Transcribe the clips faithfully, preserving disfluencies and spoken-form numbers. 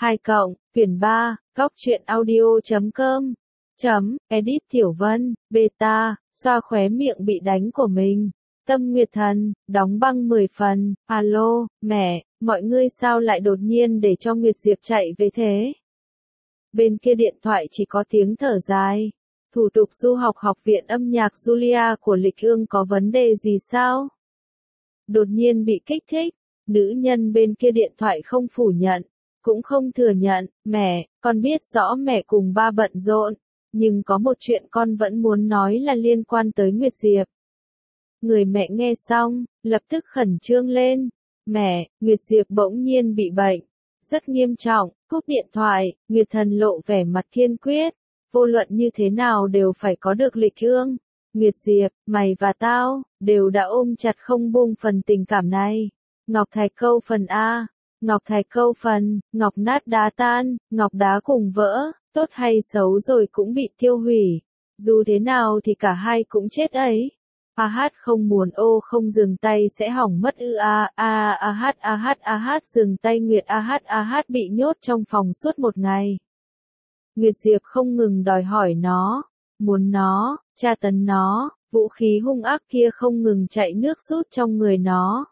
hai cộng, quyển ba, góc truyện audio chấm com, chấm, edit Tiểu Vân, beta, xoa khóe miệng bị đánh của mình. Tâm Nguyệt Thần, đóng băng mười phần, alo, mẹ, mọi ngươi sao lại đột nhiên để cho Nguyệt Diệp chạy về thế? Bên kia điện thoại chỉ có tiếng thở dài. Thủ tục du học học viện âm nhạc Julia của Lịch Ương có vấn đề gì sao? Đột nhiên bị kích thích, nữ nhân bên kia điện thoại không phủ nhận, cũng không thừa nhận, mẹ, con biết rõ mẹ cùng ba bận rộn, nhưng có một chuyện con vẫn muốn nói là liên quan tới Nguyệt Diệp. Người mẹ nghe xong, lập tức khẩn trương lên, mẹ, Nguyệt Diệp bỗng nhiên bị bệnh, rất nghiêm trọng, cúp điện thoại, Nguyệt Thần lộ vẻ mặt kiên quyết, vô luận như thế nào đều phải có được Lịch Ương. Nguyệt Diệp, mày và tao, đều đã ôm chặt không buông phần tình cảm này. Ngọc Thạch câu phần A, Ngọc Thạch câu phần, ngọc nát đá tan, ngọc đá cùng vỡ, tốt hay xấu rồi cũng bị tiêu hủy. Dù thế nào thì cả hai cũng chết ấy. A hát không muốn ô không dừng tay sẽ hỏng mất ư a a a hát a hát a hát dừng tay Nguyệt a hát a hát bị nhốt trong phòng suốt một ngày. Nguyệt Diệp không ngừng đòi hỏi nó, muốn nó, tra tấn nó, vũ khí hung ác kia không ngừng chạy nước rút trong người nó.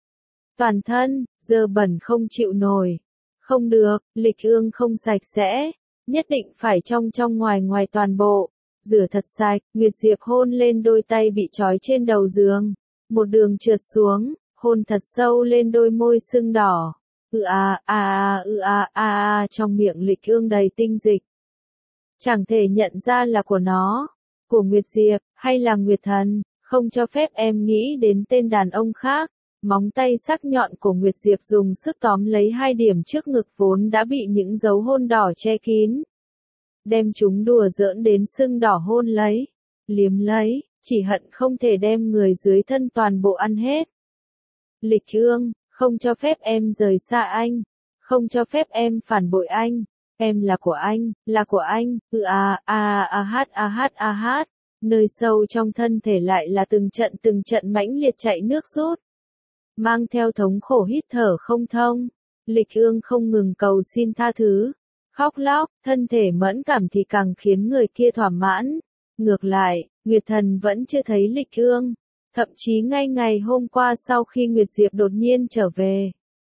Toàn thân, dơ bẩn không chịu nổi. Không được, Lịch Ương không sạch sẽ, nhất định phải trong trong ngoài ngoài toàn bộ. Rửa thật sạch, Nguyệt Diệp hôn lên đôi tay bị trói trên đầu giường. Một đường trượt xuống, hôn thật sâu lên đôi môi sưng đỏ. Ư a a a ư a a a trong miệng Lịch Ương đầy tinh dịch. Chẳng thể nhận ra là của nó, của Nguyệt Diệp, hay là Nguyệt Thần, không cho phép em nghĩ đến tên đàn ông khác. Móng tay sắc nhọn của Nguyệt Diệp dùng sức tóm lấy hai điểm trước ngực vốn đã bị những dấu hôn đỏ che kín. Đem chúng đùa giỡn đến sưng đỏ hôn lấy, liếm lấy, chỉ hận không thể đem người dưới thân toàn bộ ăn hết. Lịch Ương, không cho phép em rời xa anh, không cho phép em phản bội anh, em là của anh, là của anh, ư a a a hát a hát a hát, nơi sâu trong thân thể lại là từng trận từng trận mãnh liệt chạy nước rút. Mang theo thống khổ hít thở không thông, Lịch Ương không ngừng cầu xin tha thứ, khóc lóc, thân thể mẫn cảm thì càng khiến người kia thỏa mãn. Ngược lại, Nguyệt Thần vẫn chưa thấy Lịch Ương, thậm chí ngay ngày hôm qua sau khi Nguyệt Diệp đột nhiên trở về,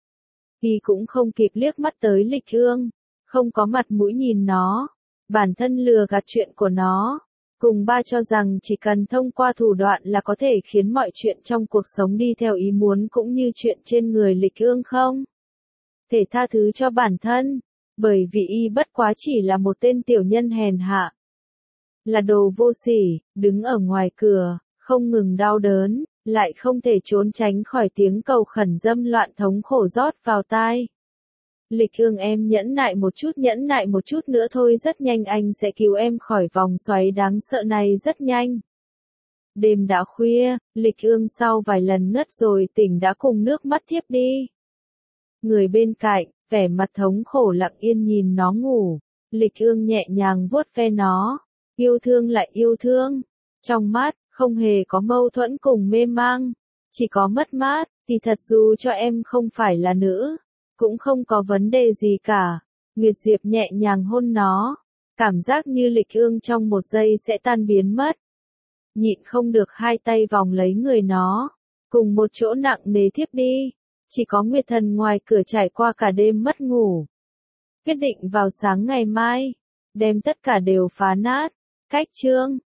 y cũng không kịp liếc mắt tới Lịch Ương, không có mặt mũi nhìn nó, bản thân lừa gạt chuyện của nó. Cùng ba cho rằng chỉ cần thông qua thủ đoạn là có thể khiến mọi chuyện trong cuộc sống đi theo ý muốn cũng như chuyện trên người Lịch Ương không thể tha thứ cho bản thân, bởi vì y bất quá chỉ là một tên tiểu nhân hèn hạ. Là đồ vô sỉ, đứng ở ngoài cửa, không ngừng đau đớn, lại không thể trốn tránh khỏi tiếng cầu khẩn dâm loạn thống khổ rót vào tai. Lịch Ương em nhẫn nại một chút nhẫn nại một chút nữa thôi, rất nhanh anh sẽ cứu em khỏi vòng xoáy đáng sợ này rất nhanh. Đêm đã khuya, Lịch Ương sau vài lần ngất rồi tỉnh đã cùng nước mắt thiếp đi. Người bên cạnh, vẻ mặt thống khổ lặng yên nhìn nó ngủ, Lịch Ương nhẹ nhàng vuốt ve nó, yêu thương lại yêu thương, trong mắt, không hề có mâu thuẫn cùng mê mang, chỉ có mất mát, thì thật dù cho em không phải là nữ. Cũng không có vấn đề gì cả. Nguyệt Diệp nhẹ nhàng hôn nó, cảm giác như Lịch Ương trong một giây sẽ tan biến mất. Nhịn không được hai tay vòng lấy người nó, cùng một chỗ nặng nề thiếp đi. Chỉ có Nguyệt Thần ngoài cửa trải qua cả đêm mất ngủ. Quyết định vào sáng ngày mai, đem tất cả đều phá nát. Cách chương